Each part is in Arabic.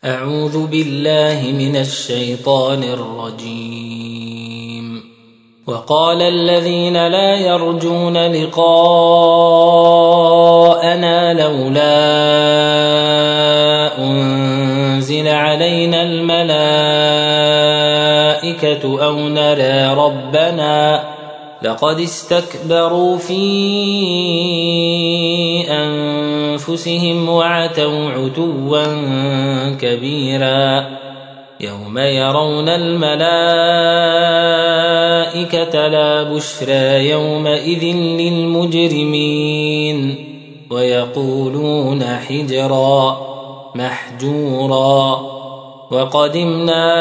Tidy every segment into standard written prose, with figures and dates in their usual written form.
أعوذ بالله من الشيطان الرجيم. وقال الذين لا يرجون لقاءنا لولا أنزل علينا الملائكة أو نرى ربنا لقد استكبروا في أنفسهم وعتوا عتوا كبيرا. يوم يرون الملائكة لا بشرى يومئذ للمجرمين ويقولون حجرا محجورا. وقدمنا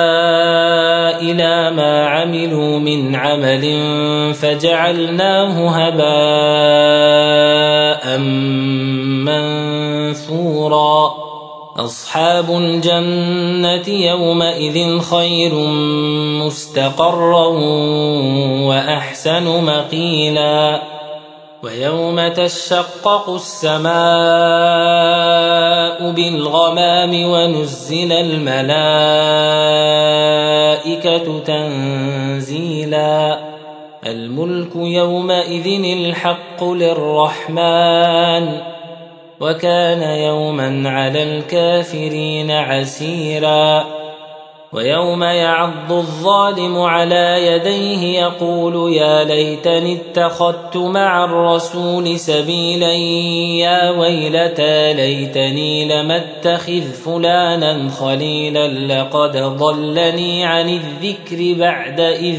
إلى ما عملوا من عمل فجعلناه هباء منثورا. أصحاب الجنة يومئذ خير مستقرا وأحسن مقيلا. ويوم تشقق السماء بالغمام ونزل الملائكة تنزيلا. الملك يومئذ الحق للرحمن وكان يوما على الكافرين عسيرا. ويوم يعض الظالم على يديه يقول يا ليتني اتخذت مع الرسول سبيلا يا ويلتى ليتني لم اتخذ فلانا خليلا لقد ضلني عن الذكر بعد إذ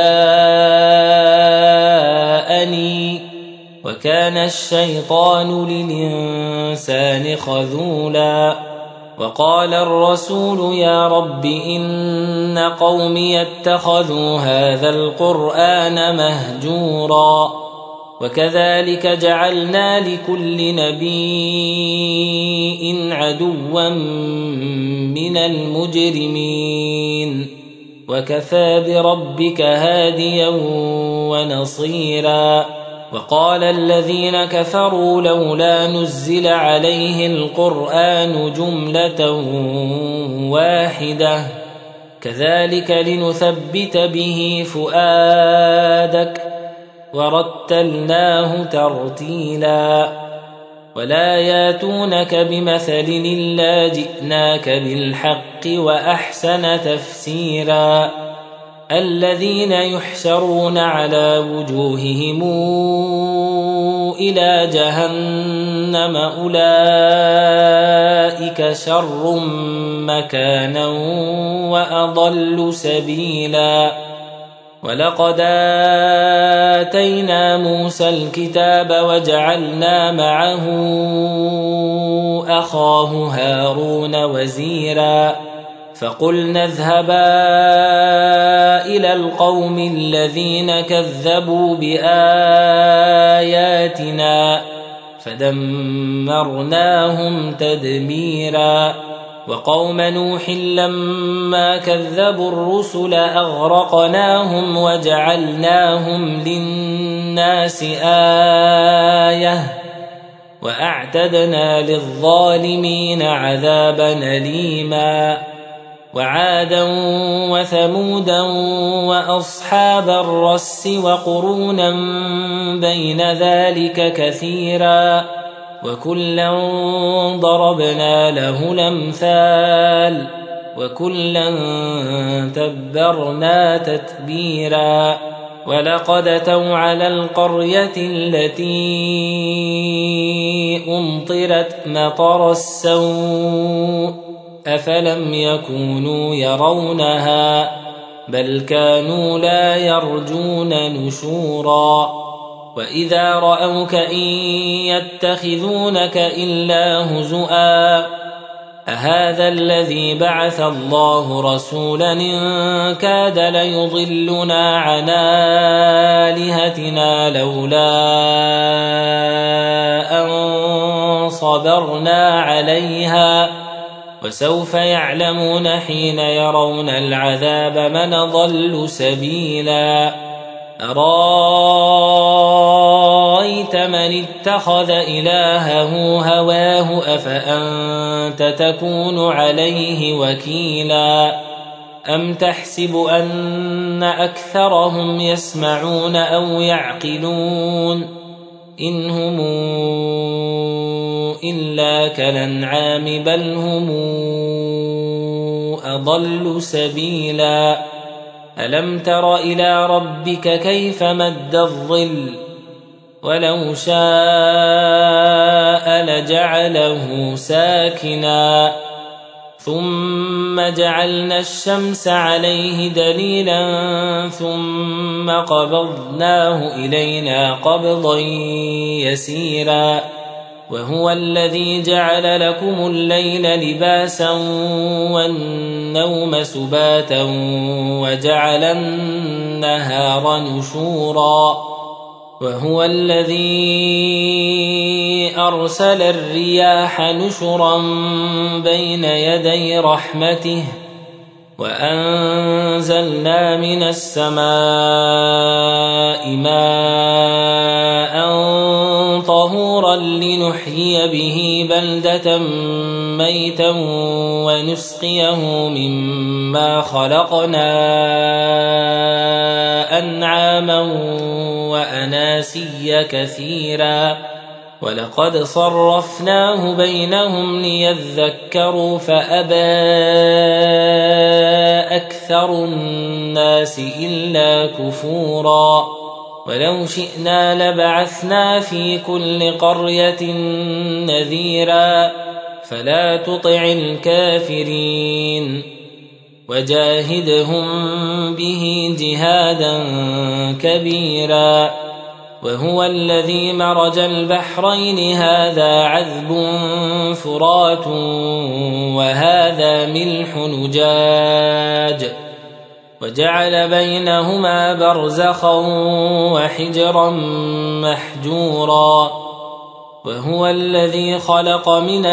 جاءني وكان الشيطان للإنسان خذولا. وقال الرسول يا رب إن قومي اتخذوا هذا القرآن مهجورا. وكذلك جعلنا لكل نبي عدوا من المجرمين وكفى بربك هاديا ونصيرا. وقال الذين كفروا لولا نزل عليه القرآن جملة واحدة كذلك لنثبت به فؤادك ورتلناه ترتيلا. ولا ياتونك بمثل إلا جئناك بالحق وأحسن تفسيرا. الذين يحشرون على وجوههم إلى جهنم أولئك شر مكانا وأضل سبيلا. ولقد آتينا موسى الكتاب وجعلنا معه أخاه هارون وزيرا. فقلنا اذهبا إلى القوم الذين كذبوا بآياتنا فدمرناهم تدميرا. وقوم نوح لما كذبوا الرسل أغرقناهم وجعلناهم للناس آية وأعتدنا للظالمين عذابا أليما. وعادا وثمودا وأصحاب الرس وقرونا بين ذلك كثيرا وكلا ضربنا له الأمثال وكلا تبرنا تتبيرا. ولقد أتوا على القرية التي أمطرت مطر السوء أفلم يكونوا يرونها بل كانوا لا يرجون نشورا. وإذا رأوك إن يتخذونك إلا هزؤا أهذا الذي بعث الله رسولا إن كاد ليضلنا عن آلهتنا لولا أن صبرنا عليها وسوف يعلمون حين يرون العذاب من ضل سبيلا. أرأيت أرأيت من اتخذ إلهه هواه أفأنت تكون عليه وكيلا أم تحسب أن أكثرهم يسمعون أو يعقلون إن هم إلا كالأنعام بل هم أضل سبيلا ألم تر إلى ربك كيف مد الظل ولو شاء لجعله ساكنا ثم جعلنا الشمس عليه دليلا ثم قبضناه إلينا قبضا يسيرا وهو الذي جعل لكم الليل لباسا والنوم سباتا وجعل النهار نشورا وهو الذي أرسل الرياح نشرا بين يدي رحمته وأنزلنا من السماء ماء طهورا لنحيي به بلدة ميتا ونسقيه مما خلقنا أنعاما وأناسيا كثيرا ولقد صرفناه بينهم ليذكروا فأبى أكثر الناس إلا كفورا ولو شئنا لبعثنا في كل قرية نذيرا فلا تطع الكافرين وجاهدهم به جهادا كبيرا وهو الذي مرج البحرين هذا عذب فرات وهذا ملح نجاج وجعل بينهما برزخا وحجرا محجورا وهو الذي خلق من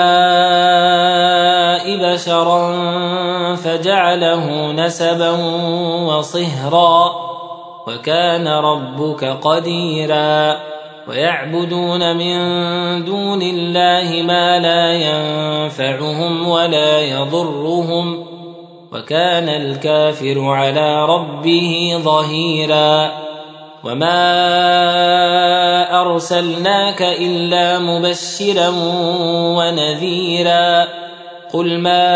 الماء بشرا فجعله نسبا وصهرا وكان ربك قديرا ويعبدون من دون الله ما لا ينفعهم ولا يضرهم وكان الكافر على ربه ظهيرا وما أرسلناك إلا مبشرا ونذيرا قل ما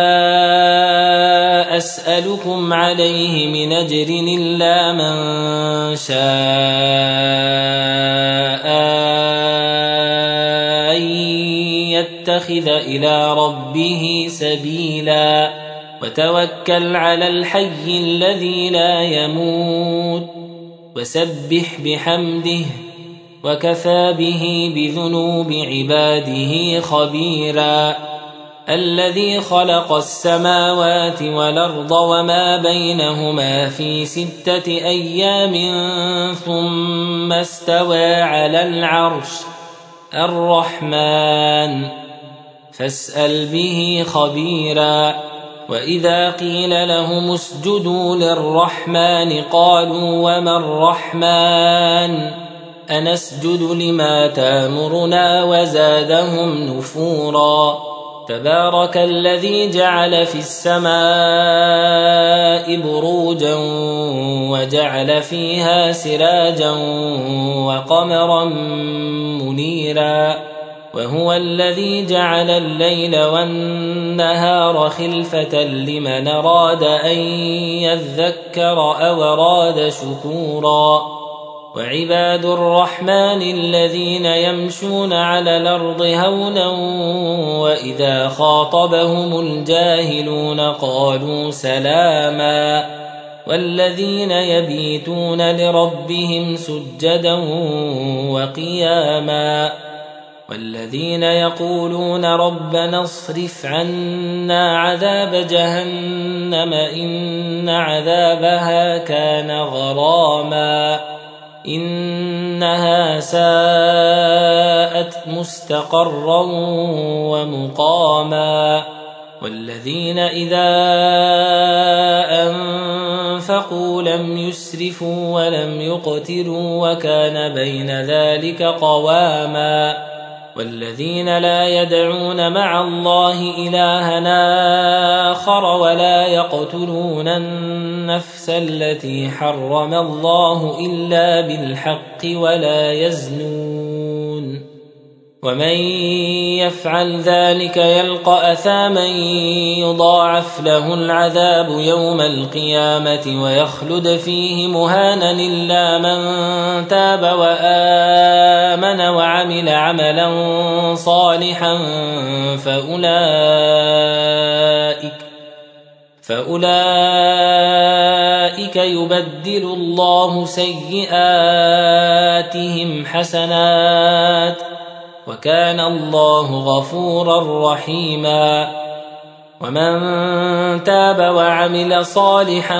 أسألكم عليه من أجر إلا من شاء أن يتخذ إلى ربه سبيلا وتوكل على الحي الذي لا يموت وسبح بحمده وكفى به بذنوب عباده خبيرا الذي خلق السماوات والأرض وما بينهما في 6 أيام ثم استوى على العرش الرحمن فاسأل به خبيرا وإذا قيل لهم اسجدوا للرحمن قالوا وما الرحمن أنسجد لما تامرنا وزادهم نفورا تبارك الذي جعل في السماء بروجا وجعل فيها سراجا وقمرا منيرا وهو الذي جعل الليل والنهار خلفة لمن أراد أن يذكر أو أراد شكورا وعباد الرحمن الذين يمشون على الأرض هونا وإذا خاطبهم الجاهلون قالوا سلاما والذين يبيتون لربهم سجدا وقياما والذين يقولون ربنا اصرف عنا عذاب جهنم إن عذابها كان غراما إنها ساءت مستقرا ومقاما والذين إذا أنفقوا لم يسرفوا ولم يقتروا وكان بين ذلك قواما والذين لا يدعون مع الله إلها آخر ولا يقتلون النفس التي حرم الله إلا بالحق ولا يزنون ومن يفعل ذلك يلقى أثاما يضاعف له العذاب يوم القيامة ويخلد فيه مهانا إلا من تاب وآمن وعمل عملا صالحا فأولئك يبدل الله سيئاتهم حسنات وكان الله غفورا رحيما ومن تاب وعمل صالحا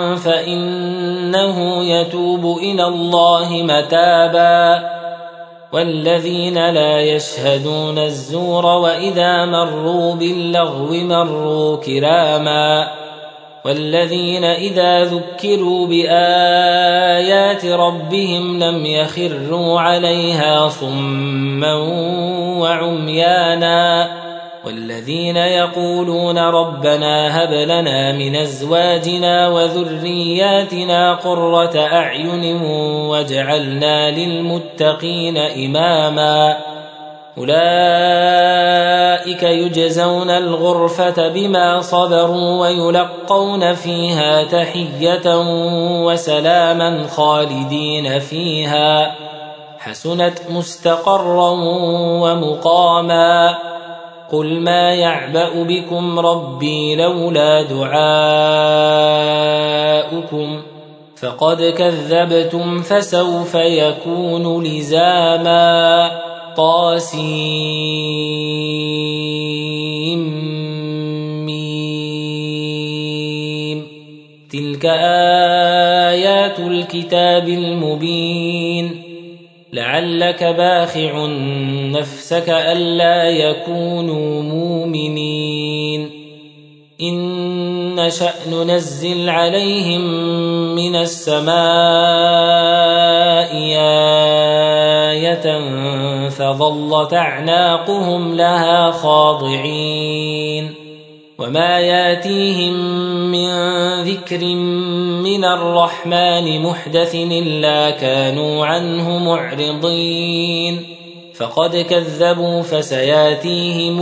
فإنه يتوب إلى الله متابا والذين لا يشهدون الزور وإذا مروا باللغو مروا كراما والذين إذا ذكروا بآيات ربهم لم يخروا عليها صما وعميانا والذين يقولون ربنا هب لنا من أزواجنا وذرياتنا قرة أعين واجعلنا للمتقين إماما أولئك يجزون الغرفة بما صبروا ويلقون فيها تحية وسلاما خالدين فيها حسنت مستقرا ومقاما قل ما يعبأ بكم ربي لولا دعاؤكم فقد كذبتم فسوف يكون لزاما طاسيم تلك آيات الكتاب المبين لعلك باخع نفسك ألا يكونوا مؤمنين إن نشأ ننزل عليهم من السماء آية فظلت أعناقهم لها خاضعين وما ياتيهم من ذكر من الرحمن محدث إلا كانوا عنه معرضين فقد كذبوا فسياتيهم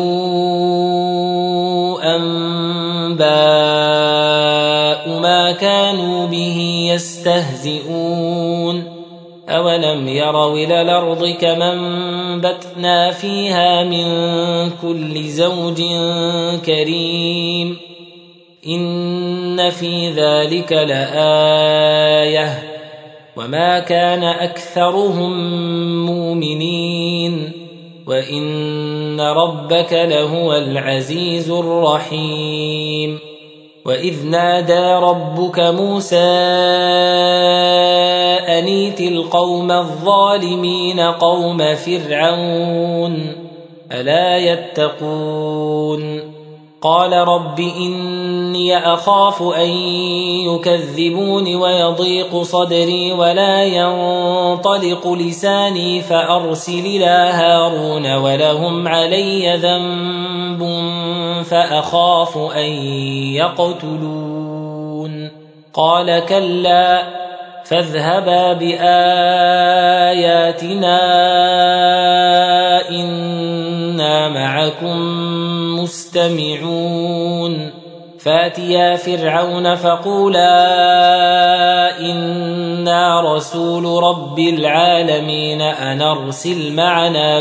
أنباء ما كانوا به يستهزئون أولم يروا إلى الأرض كما أنبتنا فيها من كل زوج كريم إن في ذلك لآية وما كان أكثرهم مؤمنين وإن ربك لهو العزيز الرحيم وإذ نادى ربك موسى أن ائت القوم الظالمين قوم فرعون ألا يتقون قال رب إني أخاف أن يكذبون ويضيق صدري ولا ينطلق لساني فأرسل إلى هارون ولهم علي ذنب فأخاف أن يقتلون قال كلا فاذهبا بآياتنا إنا معكم مستمعون فاتيا فرعون فقولا إنا رسول رب العالمين أن أرسل معنا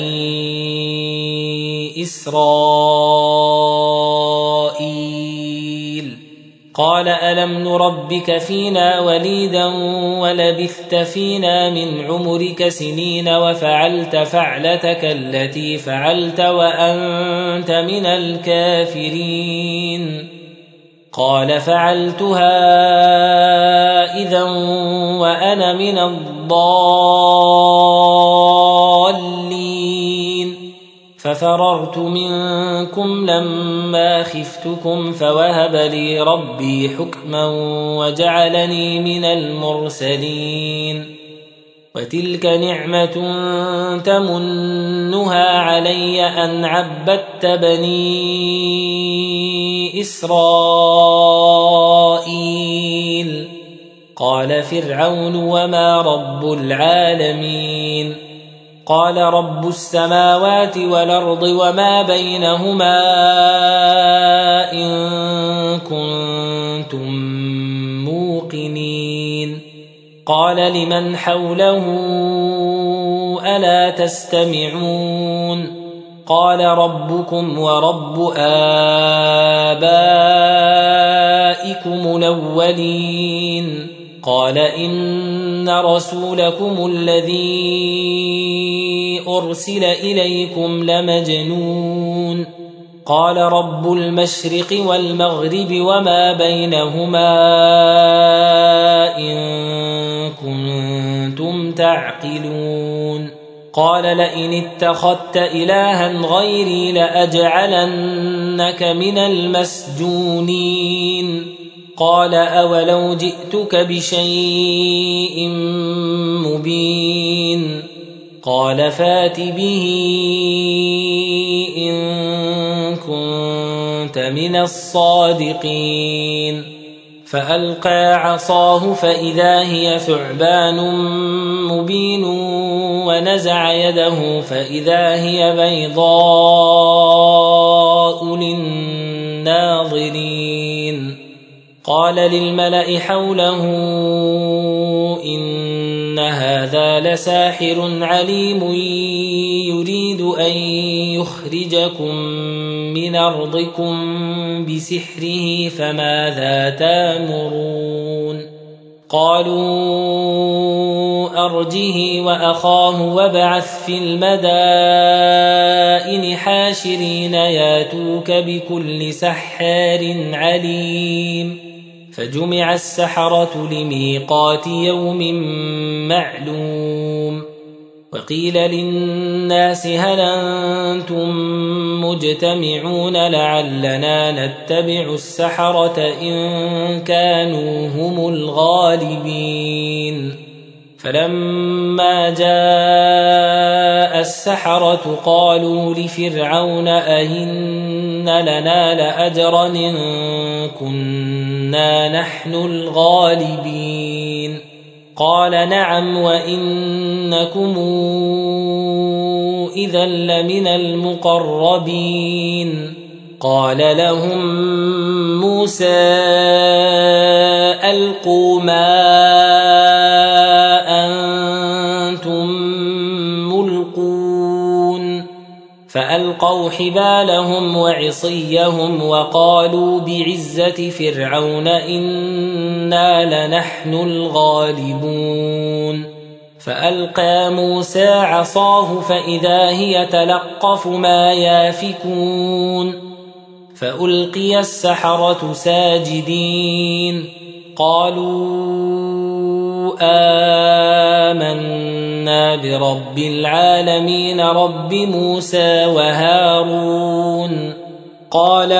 بني إسرائيل قال ألم نربك فينا وليدا ولبثت فينا من عمرك سنين وفعلت فعلتك التي فعلت وأنت من الكافرين قال فعلتها إذا وأنا من الضالين ففررت منكم لما خفتكم فوهب لي ربي حكما وجعلني من المرسلين وتلك نعمة تمنها علي أن عبدت بني إسرائيل قال فرعون وما رب العالمين قال رب السماوات والأرض وما بينهما إن كنتم موقنين قال لمن حوله ألا تستمعون قال ربكم ورب آبائكم الأولين قال إن رسولكم الذي أرسل إليكم لمجنون قال رب المشرق والمغرب وما بينهما إن كنتم تعقلون قال لئن اتخذت إلها غيري لأجعلنك من المسجونين قال أولو جئتك بشيء مبين قال فات به إن كنت من الصادقين فألقى عصاه فإذا هي ثعبان مبين ونزع يده فإذا هي بيضاء للناظرين قال للملأ حوله إن هذا لساحر عليم يريد أن يخرجكم من أرضكم بسحره فماذا تأمرون قالوا أرجه وأخاه وابعث في المدائن حاشرين ياتوك بكل سحار عليم فجمع السحرة لميقات يوم معلوم وقيل للناس هل أنتم مجتمعون لعلنا نتبع السحرة إن كانوا هم الغالبين فلما جاء السحرة قالوا لفرعون أئن لنا لأجرا إن كنا نحن الغالبين قال نعم وإنكم إذا لمن المقربين قال لهم موسى ألقوا ما أنتم ملقون فألقوا حبالهم وعصيهم وقالوا بعزة فرعون إنا لنحن الغالبون فألقى موسى عصاه فإذا هي تلقف ما يافكون فألقي السحرة ساجدين قالوا آمنا برب العالمين رب موسى وهارون قال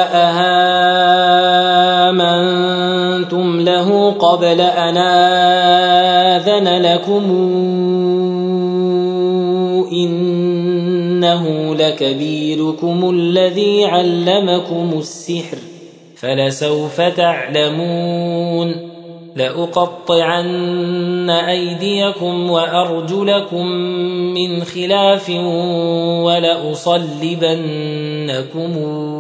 أهامنتم له قبل أن آذن لكم إنه لكبيركم الذي علمكم السحر فلسوف تعلمون لأقطعن أيديكم وأرجلكم من خلاف ولأصلبنكم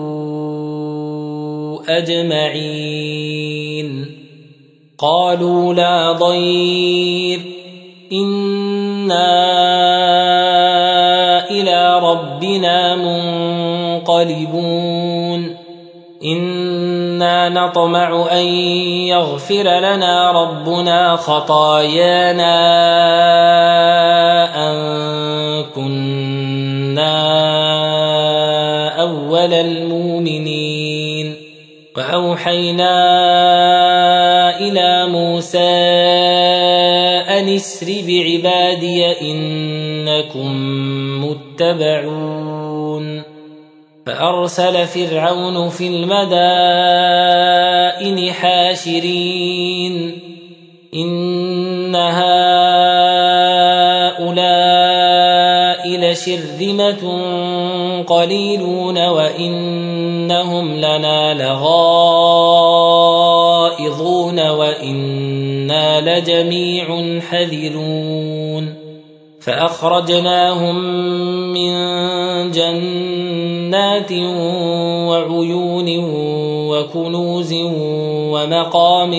أجمعين قالوا لا ضير إنا إلى ربنا منقلبون إنا نطمع أن يغفر لنا ربنا خطايانا أن كنا أول المؤمنين وأوحينا إلى موسى أن اسر بعبادي إنكم متبعون فأرسل فرعون في المدائن حاشرين إن هؤلاء لشرذمة قليلون وإنهم لنا لغائظون وإنا لجميع حذرون فأخرجناهم من جنات وعيون وكنوز ومقام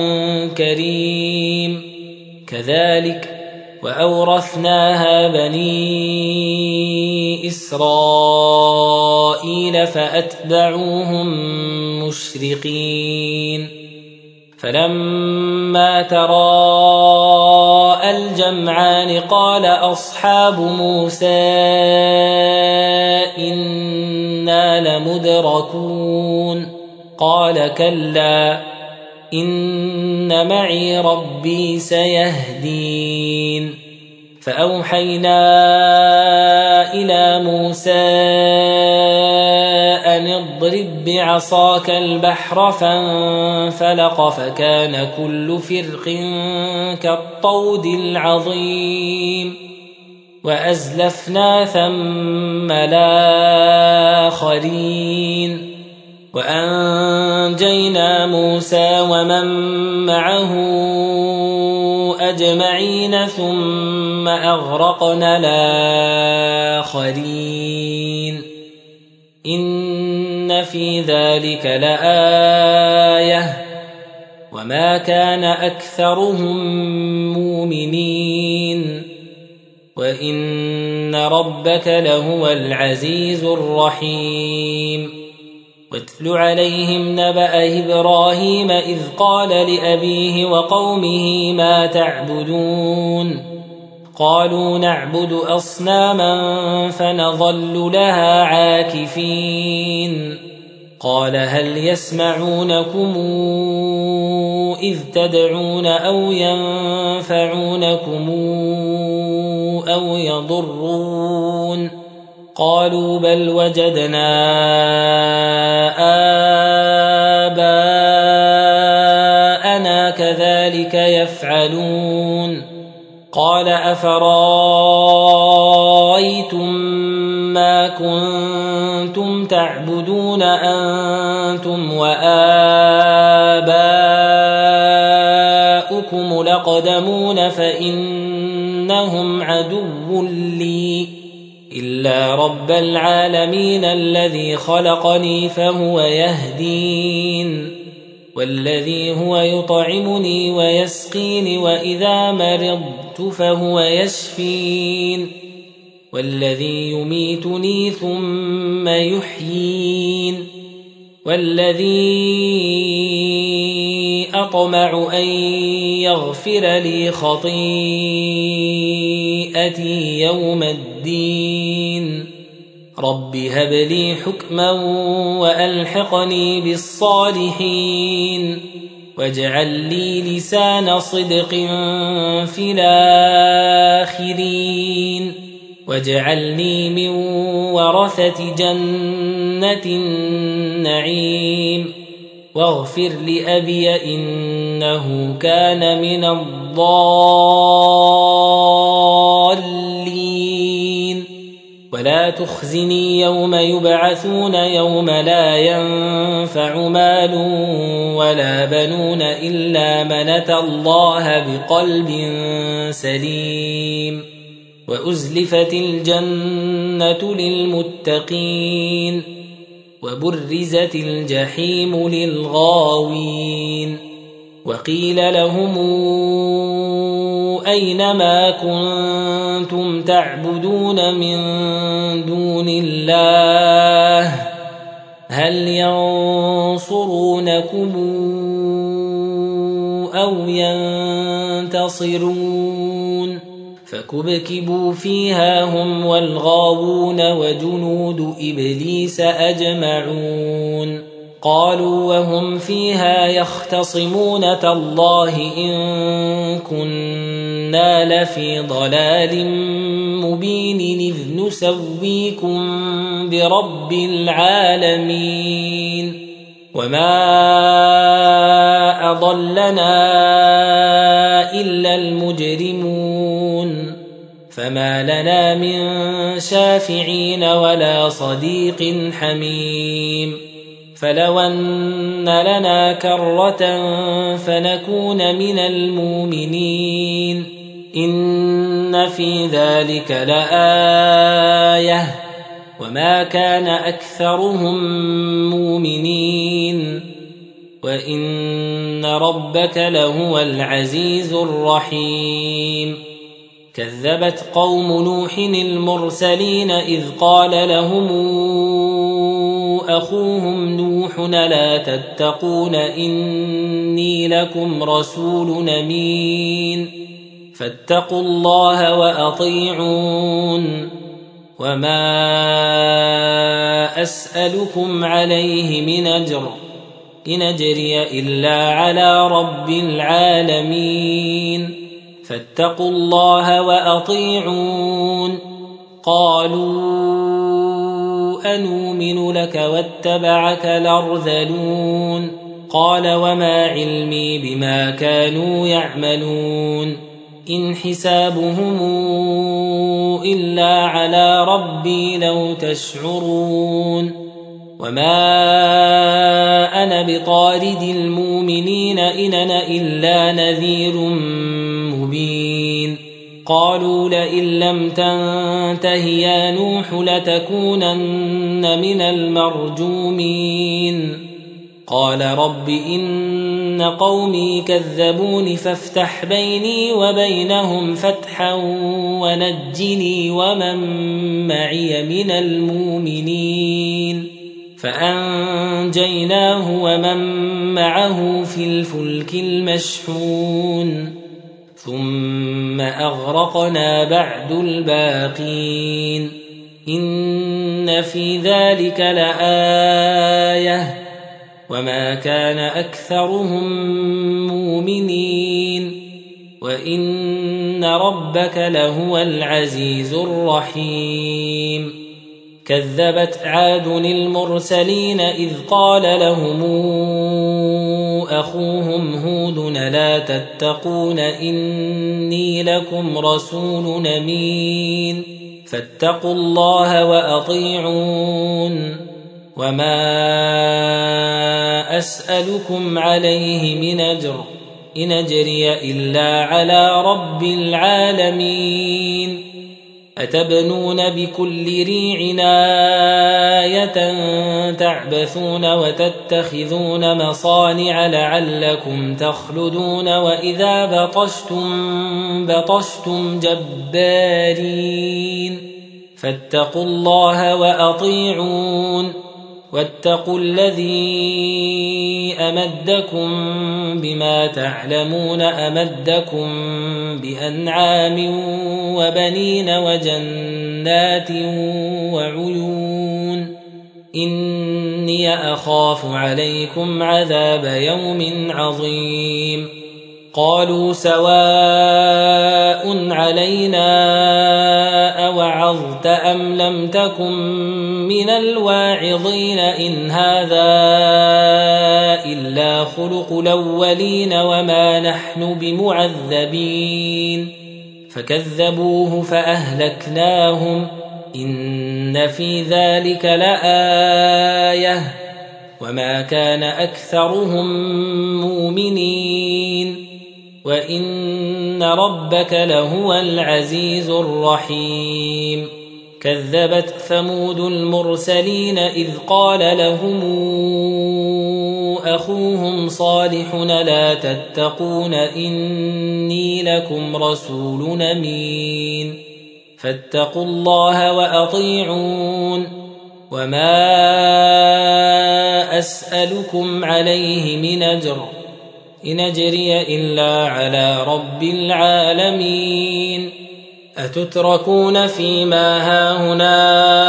كريم كذلك وأورثناها بني إسرائيل فأتبعوهم مشرقين فلما تراءى الجمعان قال أصحاب موسى إنا لمدركون قال كلا إن معي ربي سيهدين فأوحينا إلى موسى أن اضرب بعصاك البحر فانفلق فكان كل فرق كالطود العظيم وأزلفنا ثم الآخرين وأنجينا موسى ومن معه أجمعين ثم أغرقنا الآخرين إن في ذلك لآية وما كان أكثرهم مؤمنين وإن ربك لهو العزيز الرحيم واتل عليهم نبأ إبراهيم إذ قال لأبيه وقومه ما تعبدون قالوا نعبد أصناما فنظل لها عاكفين قال هل يسمعونكم إذ تدعون أو ينفعونكم أو يضرون قالوا بل وجدنا آباءنا كذلك يفعلون قال أفرأيتم ما كنتم تعبدون أنتم وآباؤكم الأقدمون فإنهم عدو لي إلا رب العالمين الذي خلقني فهو يهدين والذي هو يطعمني ويسقين وإذا مرضت فهو يشفين والذي يميتني ثم يحيين والذي أطمع أن يغفر لي خطيئتي يوم الدين رب هب لي حكما وألحقني بالصالحين واجعل لي لسان صدق في الآخرين واجعلني من ورثة جنة النعيم واغفر لأبي إنه كان من الضالين ولا تخزني يوم يبعثون يوم لا ينفع مال ولا بنون إلا من أتى الله بقلب سليم وأزلفت الجنة للمتقين وبرزت الجحيم للغاوين وقيل لهم أين ما كنتم تعبدون من دون الله هل ينصرونكم أو ينتصرون فكبكبوا فيها هم والغاوون وجنود إبليس أجمعون قالوا وهم فيها يختصمون تالله إن كنا إنا لفي ضلال مبين إذ نسويكم برب العالمين وما أضلنا إلا المجرمون فما لنا من شافعين ولا صديق حميم فلو أن لنا كرة فنكون من المؤمنين إن في ذلك لآية وما كان أكثرهم مؤمنين وإن ربك لهو العزيز الرحيم كذبت قوم نوح المرسلين إذ قال لهم أخوهم نوح لا تتقون إني لكم رسول أمين فاتقوا الله وأطيعون وما أسألكم عليه من أجر إن أجري إلا على رب العالمين فاتقوا الله وأطيعون قالوا أنؤمن لك واتبعك الأرذلون قال وما علمي بما كانوا يعملون إن حسابهم إلا على ربي لو تشعرون وما أنا بطارد المؤمنين إن أنا إلا نذير مبين قالوا لئن لم تنته يا نوح لتكونن من المرجومين قال رب إن قومي كذبون فافتح بيني وبينهم فتحا ونجني ومن معي من المؤمنين فأنجيناه ومن معه في الفلك المشحون ثم أغرقنا بعد الباقين إن في ذلك لآية وما كان أكثرهم مؤمنين وإن ربك لهو العزيز الرحيم كذبت عاد المرسلين إذ قال لهم أخوهم هود لا تتقون إني لكم رسول أمين فاتقوا الله وأطيعون وما أسألكم عليه من أجر إن أجري إلا على رب العالمين أتبنون بكل ريع آية تعبثون وتتخذون مصانع لعلكم تخلدون وإذا بطشتم جبارين فاتقوا الله وأطيعون واتقوا الذي أمدكم بما تعلمون أمدكم بأنعام وبنين وجنات وعيون إني أخاف عليكم عذاب يوم عظيم قالوا سواء علينا أوعظت أم لم تكن من الواعظين إن هذا إلا خلق الأولين وما نحن بمعذبين فكذبوه فأهلكناهم إن في ذلك لآية وما كان أكثرهم مؤمنين وإن ربك لهو العزيز الرحيم كذبت ثمود المرسلين إذ قال لهم أخوهم صالح لا تتقون إني لكم رسول أمين فاتقوا الله وأطيعون وما أسألكم عليه من أجر إن أجري إلا على رب العالمين أتتركون فيما هاهنا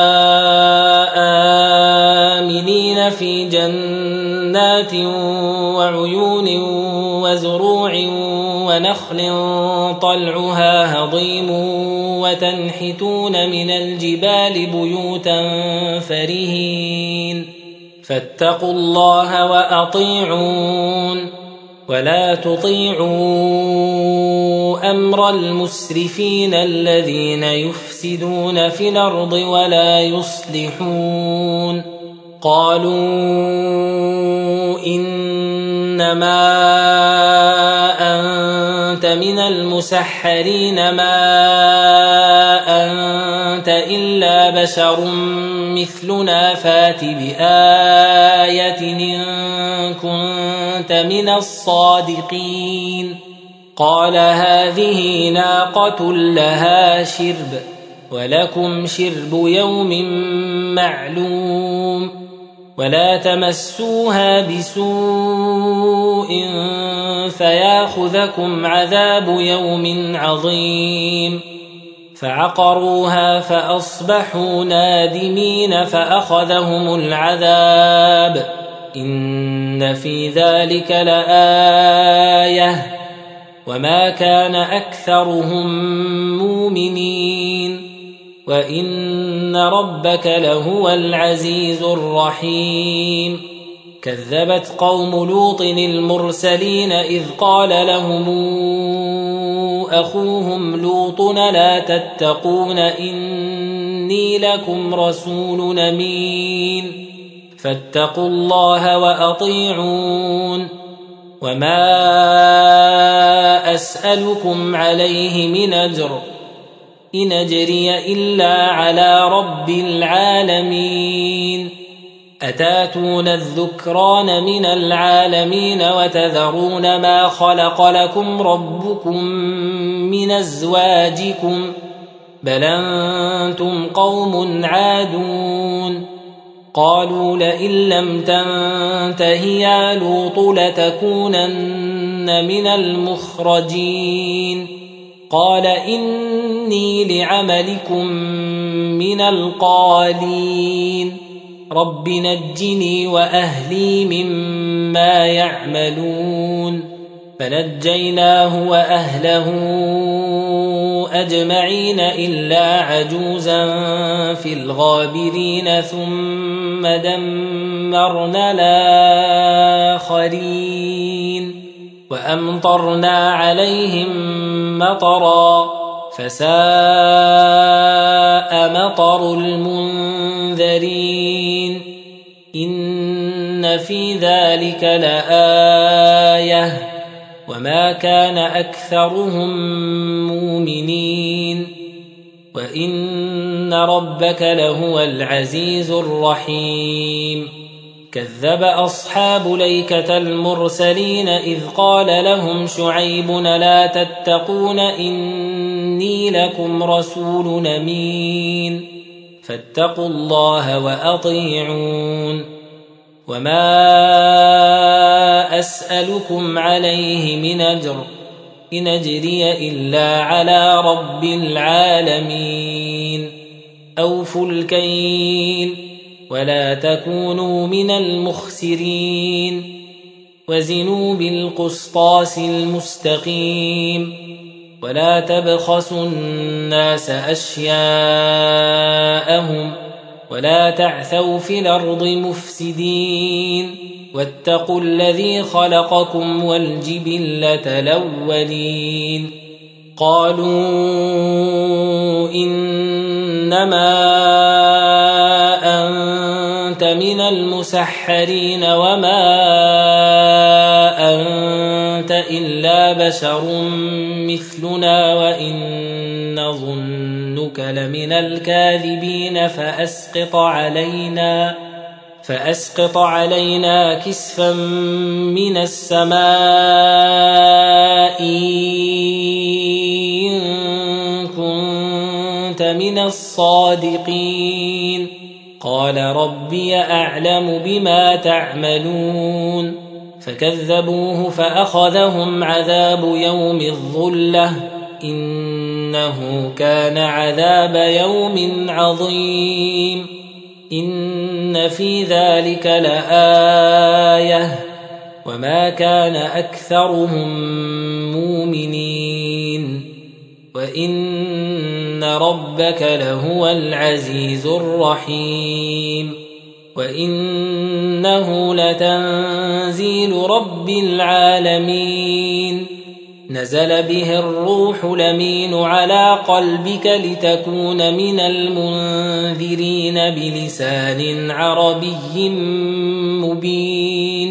آمنين في جنات وعيون وزروع ونخل طلعها هضيم وتنحتون من الجبال بيوتا فرهين فاتقوا الله وأطيعون ولا تطيعوا أمر المسرفين الذين يفسدون في الأرض ولا يصلحون قالوا إنما أنت من المسحرين ما أنت إلا بشر مثلنا فات بآية إن كنت من الصادقين قال هذه ناقة لها شرب ولكم شرب يوم معلوم ولا تمسوها بسوء فياخذكم عذاب يوم عظيم فعقروها فأصبحوا نادمين فأخذهم العذاب إن في ذلك لآية وما كان أكثرهم مؤمنين وإن ربك لهو العزيز الرحيم كذبت قوم لوط المرسلين إذ قال لهم أخوهم لوط لا تتقون إني لكم رسول أمين فاتقوا الله وأطيعون وما أسألكم عليه من أجر إن أجري إلا على رب العالمين أتاتون الذكران من العالمين وتذرون ما خلق لكم ربكم من أزواجكم بل أنتم قوم عادون قالوا لئن لم تنته يا لوط لتكونن من المخرجين قال إني لعملكم من القالين رب نجني وأهلي مما يعملون فنجيناه وأهله أجمعين إلا عجوزا في الغابرين ثم دمرنا الآخرين وأمطرنا عليهم مطرا فساء مطر المنذرين إن في ذلك لآية وما كان أكثرهم مؤمنين وإن ربك لهو العزيز الرحيم كذب أصحاب ليكة المرسلين إذ قال لهم شعيب لا تتقون إني لكم رسول أمين فاتقوا الله وأطيعون وما أسألكم عليه من أجر إن أجري إلا على رب العالمين أوفوا الكيل ولا تكونوا من المخسرين وزنوا بالقسطاس المستقيم ولا تبخسوا الناس أشياءهم ولا تعثوا في الأرض مفسدين واتقوا الذي خلقكم والجبلة الأولين قالوا إنما أنت من المسحرين وما أنت إلا بشر مثلنا وإن نظنك لمن الكاذبين فأسقط علينا كسفا من السماء إن كنت من الصادقين قال ربي أعلم بما تعملون فكذبوه فأخذهم عذاب يوم الظلة إنه كان عذاب يوم عظيم إن في ذلك لآية وما كان أكثرهم مؤمنين وإن ربك لهو العزيز الرحيم وإنه لتنزيل رب العالمين نزل به الروح الأمين على قلبك لتكون من المنذرين بلسان عربي مبين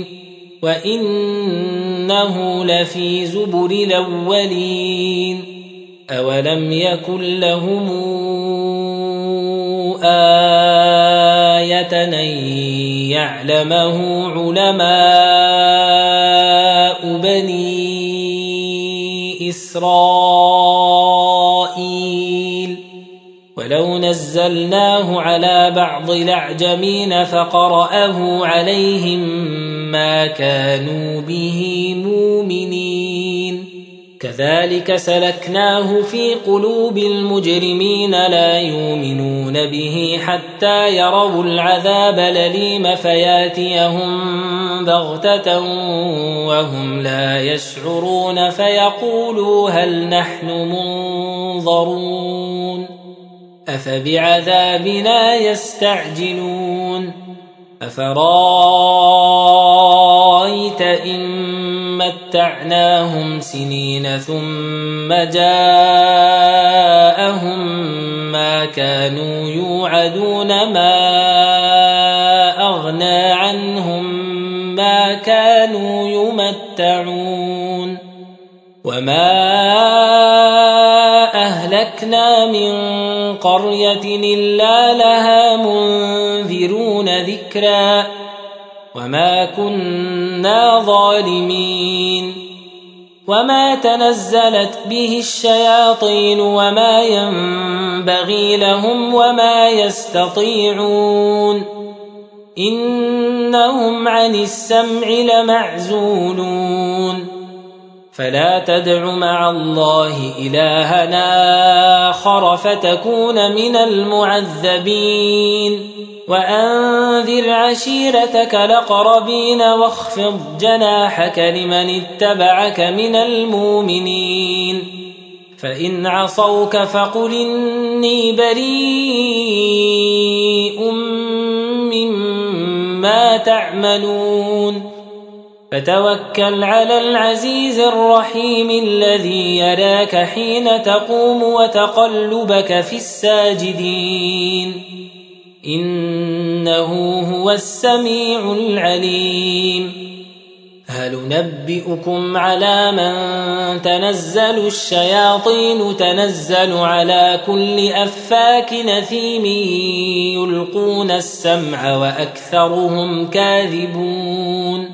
وإنه لفي زبر الأولين أولم يكن لهم آية أن يعلمه علماء بني إسرائيل ولو نزلناه على بعض الأعجمين فقرأه عليهم ما كانوا به مؤمنين كذلك سلكناه في قلوب المجرمين لا يؤمنون به حتى يروا العذاب الأليم فياتيهم بغتة وهم لا يشعرون فيقولوا هل نحن منظرون أفبعذابنا يستعجلون أفرايت إن متعناهم سنين ثم جاءهم ما كانوا يوعدون ما أغنى عنهم ما كانوا يمتعون وما أهلكنا من قرية إلا لها منذرون ذكرا وما كنا ظالمين وما تنزلت به الشياطين وما ينبغي لهم وما يستطيعون إنهم عن السمع لمعزولون فلا تدع مع الله إلهنا آخر فتكون من المعذبين وأنذر عشيرتك الأقربين واخفض جناحك لمن اتبعك من المؤمنين فإن عصوك فقل إني بريء مما تعملون فتوكل على العزيز الرحيم الذي يراك حين تقوم وتقلبك في الساجدين إنه هو السميع العليم هل ننبئكم على من تنزل الشياطين تنزل على كل أفاك نثيم يلقون السمع وأكثرهم كاذبون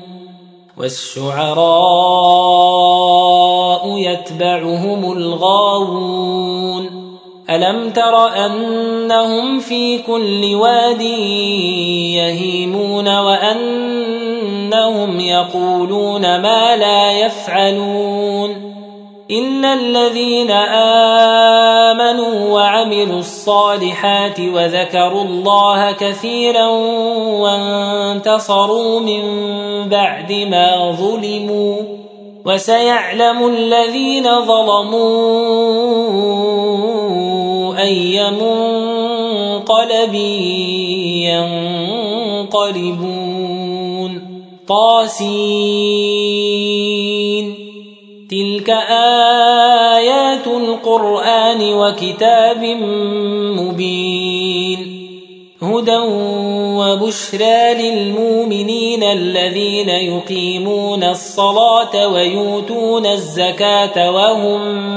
والشعراء يتبعهم الغاوون ألم تر أنهم في كل واد يهيمون وأنهم يقولون ما لا يفعلون إلا الذين آمنوا وعملوا الصالحات وذكروا الله كثيرا وانتصروا من بعد ما ظلموا وسيعلم الذين ظلموا أي منقلب ينقلبون طاسين تلك آيات القرآن وكتاب مبين هدى وبشرى للمؤمنين الذين يقيمون الصلاة ويؤتون الزكاة وهم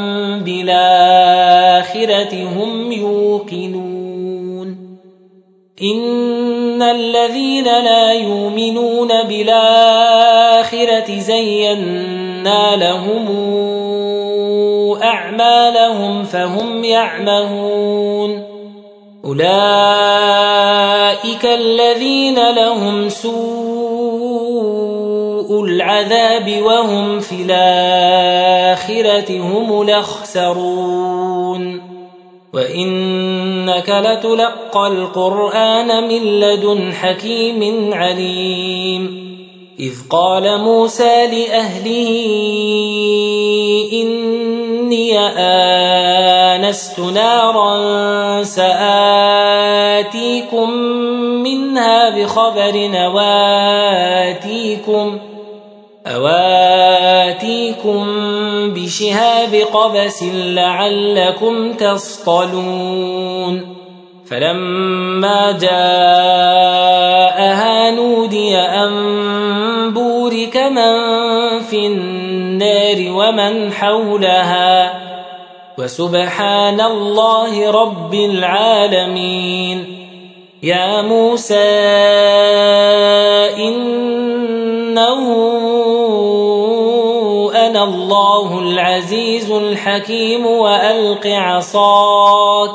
بالآخرة هم يوقنون إن الذين لا يؤمنون بالآخرة زينا لهم أعمالهم فهم يعمهون أولئك الذين لهم سوء العذاب وهم في الآخرة هم الأخسرون وإنك لتلقى القرآن من لدن حكيم عليم إذ قال موسى لأهله إني آنست نارا سآتيكم منها بخبر أواتيكم بشهاب قبس لعلكم تصطلون فلما جاءها نودي أن بورك من في النار ومن حولها وسبحان الله رب العالمين. يا موسى إنه أنا الله العزيز الحكيم وألق عصاك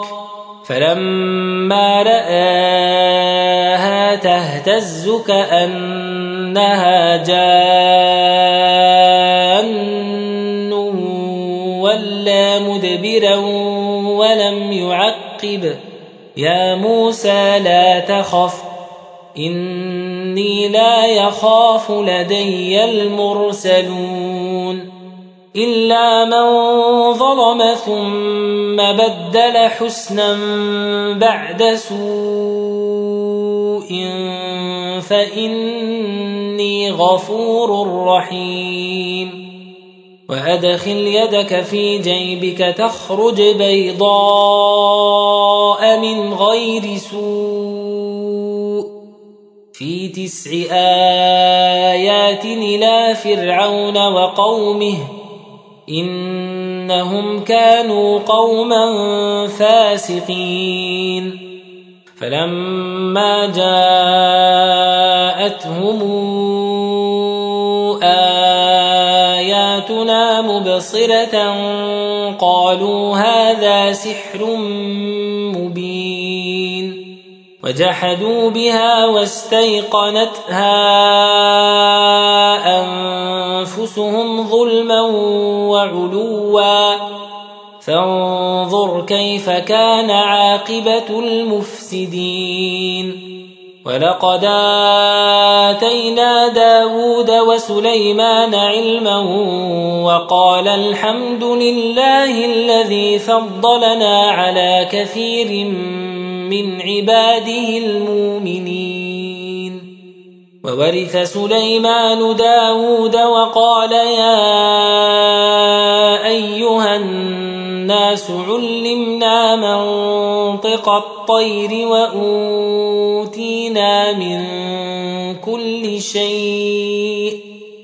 فلما رآها تهتز كأنها جان ولا مدبرا ولم يعقب. يا موسى لا تخف إني لا يخاف لدي المرسلون إلا من ظلم ثم بدل حسنا بعد سوء فإني غفور رحيم. وأدخل يدك في جيبك تخرج بيضاء من غير سوء في 9 آيات إلى فرعون وقومه إنهم كانوا قوما فاسقين. فلما جاءتهم آياتنا مبصرة قالوا هذا سحر مبين وجحدوا بها واستيقنتها أنفسهم ظلما وعلوا فانظر كيف كان عاقبة المفسدين. ولقد آتينا داود وسليمان علما وقال الحمد لله الذي فضلنا على كثير من عباده المؤمنين. وورث سليمان داود وقال يا أيها الناس علمنا منطق الطير وأوتينا من كل شيء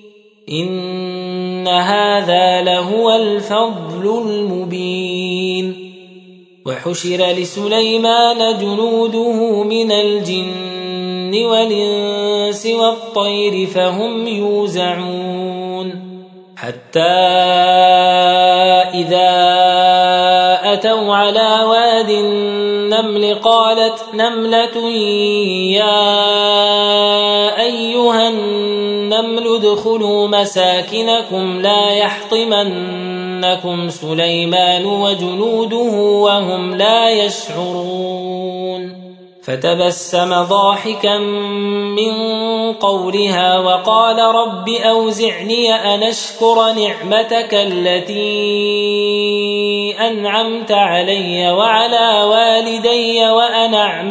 إن هذا لهو الفضل المبين. وحشر لسليمان جنوده من الجن والإنس والطير فهم يوزعون حتى إذا أتوا على واد النمل قالت نملة يا أيها النمل ادخلوا مساكنكم لا يحطمنكم سليمان وجنوده وهم لا يشعرون. فتبسم ضاحكا من قولها وقال رب أوزعني أن أشكر نعمتك التي أنعمت علي وعلى والدي وأن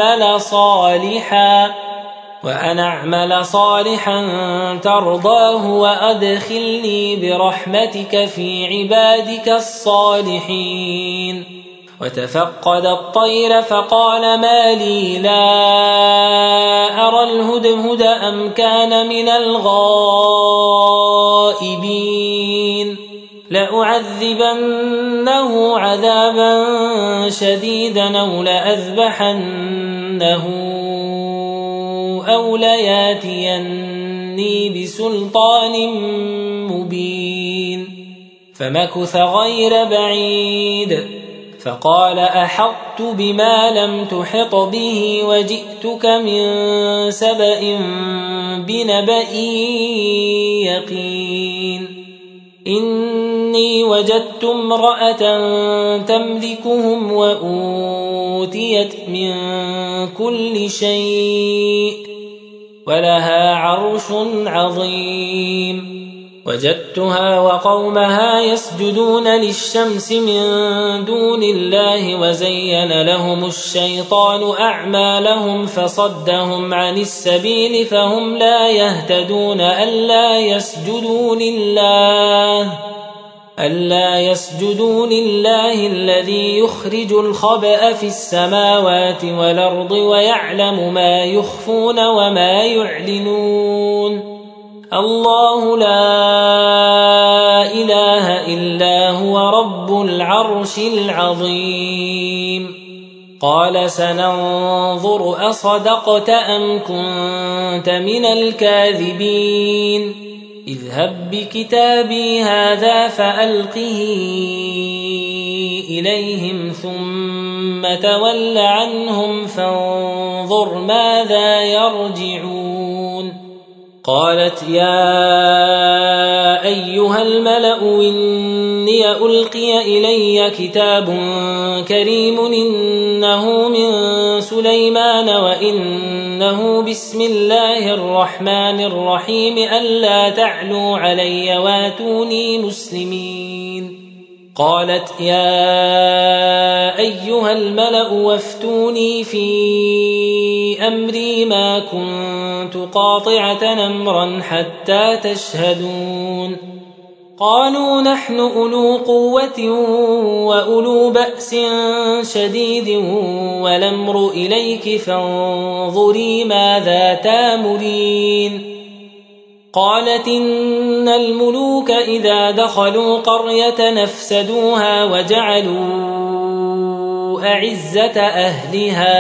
أعمل صالحا ترضاه وأدخلني برحمتك في عبادك الصالحين. وتفقد الطير فقال ما لي لا أرى الهدهد أم كان من الغائبين لأعذبنه عذابا شديدا أو لأذبحنه أو لياتيني بسلطان مبين. فمكث غير بعيد فقال أحطت بما لم تحط به وجئتك من سبأ بنبأ يقين. إني وجدت امرأة تملكهم وأوتيت من كل شيء ولها عرش عظيم. وجدتها وقومها يسجدون للشمس من دون الله وزين لهم الشيطان أعمالهم فصدهم عن السبيل فهم لا يهتدون ألا يسجدوا لله الذي يخرج الخبأ في السماوات والأرض ويعلم ما يخفون وما يعلنون الله لا إله إلا هو رب العرش العظيم قال سننظر أصدقت أم كنت من الكاذبين اذهب بكتابي هذا فألقه إليهم ثم تول عنهم فانظر ماذا يرجعون قالت يا أيها الملأ إني ألقي إلي كتاب كريم إنه من سليمان وإنه بسم الله الرحمن الرحيم ألا تعلوا علي واتوني مسلمين قالت يا أيها الملأ وافتوني في أمري ما كنت قاطعة أمرا حتى تشهدون قالوا نحن أولو قوة وأولو بأس شديد والأمر إليك فانظري ماذا تامرين قالت إن الملوك إذا دخلوا قرية نفسدوها وجعلوا أعزة أهلها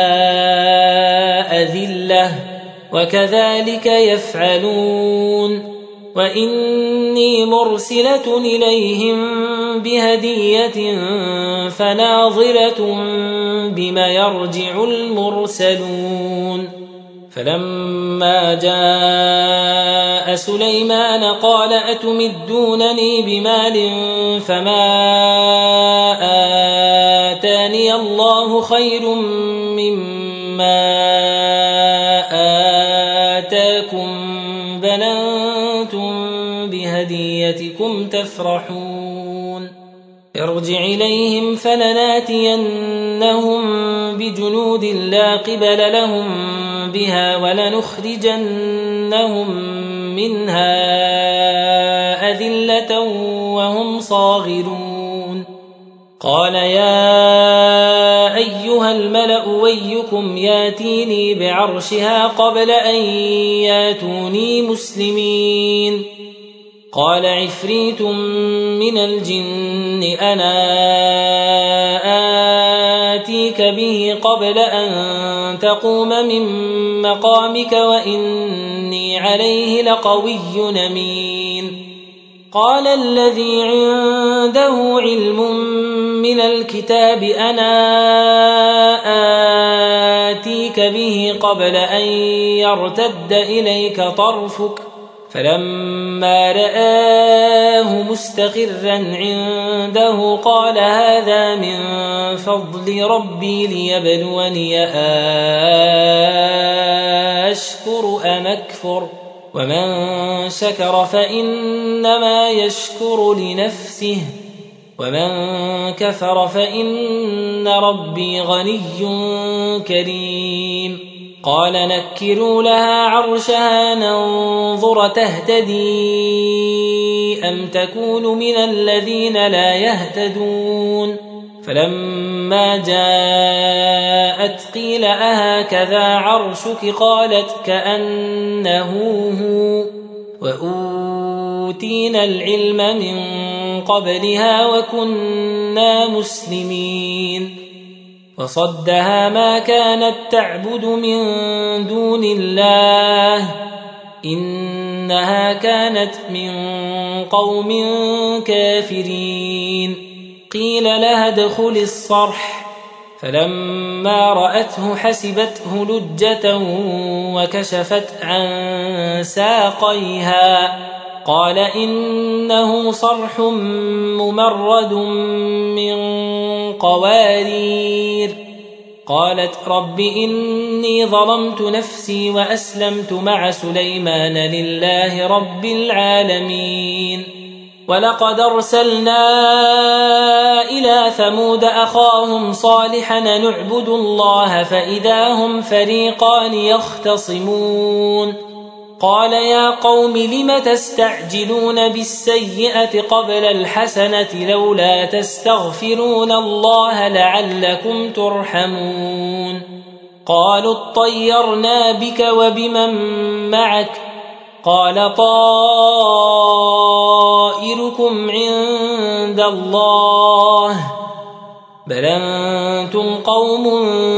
أذلة وكذلك يفعلون وإني مرسلة إليهم بهدية فناظرة بما يرجع المرسلون فلما جاء سليمان قال أتمدونني بمال فما آتاني الله خير مما آتاكم بل أنتم بهديتكم تفرحون ارجع إليهم فلناتينهم بجنود لا قبل لهم بها ولنخرجنهم منها أذلة وهم صاغرون قال يا أيها الملأ ويكم ياتيني بعرشها قبل أن ياتوني مسلمين قال عفريت من الجن أنا آتيك به قبل أن تقوم من مقامك وإني عليه لقوي أمين قال الذي عنده علم من الكتاب أنا آتيك به قبل أن يرتد إليك طرفك فلما رآه مستقرا عنده قال هذا من فضل ربي ليبلوني أشكر أم أكفر ومن شكر فإنما يشكر لنفسه ومن كفر فإن ربي غني كريم قال نكروا لها عرشها ننظر تهتدي أم تكون من الذين لا يهتدون فلما جاءت قيل أهكذا عرشك قالت كأنه هو وأوتينا العلم من قبلها وكنا مسلمين وصدها ما كانت تعبد من دون الله إنها كانت من قوم كافرين قيل لها ادخل الصرح فلما رأته حسبته لجة وكشفت عن ساقيها قال إنه صرح ممرد من قوارير قالت رب إني ظلمت نفسي وأسلمت مع سليمان لله رب العالمين. ولقد أرسلنا إلى ثمود أخاهم صالحا نعبد الله فإذا هم فريقان يختصمون قال يا قوم لم تستعجلون بالسيئة قبل الحسنة لولا تستغفرون الله لعلكم ترحمون قالوا اطيرنا بك وبمن معك قال طائركم عند الله بل أنتم قوم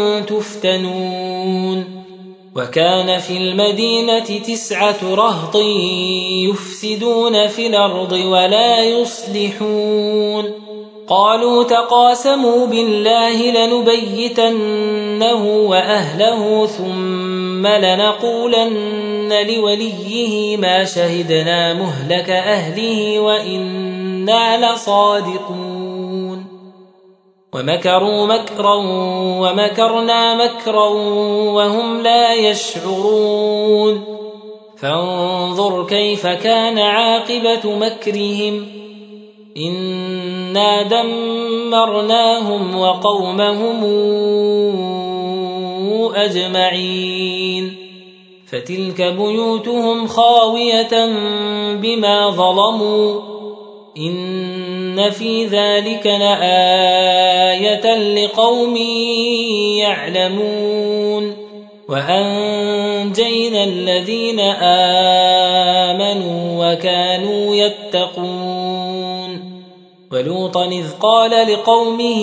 تفتنون وكان في المدينة 9 رهط يفسدون في الأرض ولا يصلحون قالوا تقاسموا بالله لنبيتنه وأهله ثم لنقولن لوليه ما شهدنا مهلك أهله وإنا لصادقون ومكروا مكرا ومكرنا مكرا وهم لا يشعرون فانظر كيف كان عاقبة مكرهم إنا دمرناهم وقومهم أجمعين فتلك بيوتهم خاوية بما ظلموا إن في ذلك لآية لقوم يعلمون وأنجينا الذين آمنوا وكانوا يتقون ولوطا إذ قال لقومه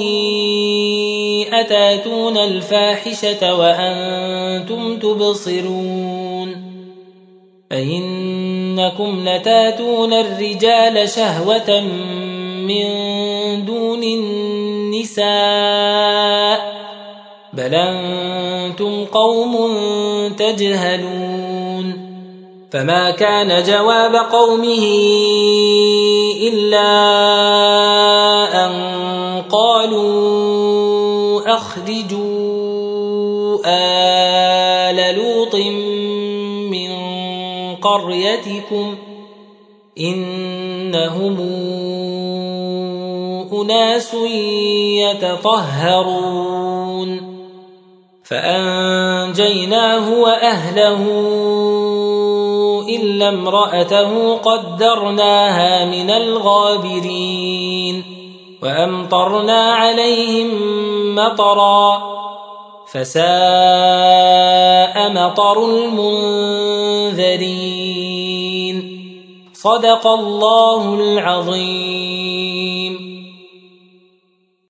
أتاتون الفاحشة وأنتم تبصرون أئنكم لتاتون الرجال شهوة من دون النساء بل أنتم قوم تجهلون فما كان جواب قومه إلا أن قالوا أخرجوا آل لوط من قريتكم إنهم أناس يتطهرون فأنجيناه وأهله إلا امرأته قدرناها من الغابرين وأمطرنا عليهم مطرا فساء مطر المنذرين صدق الله العظيم.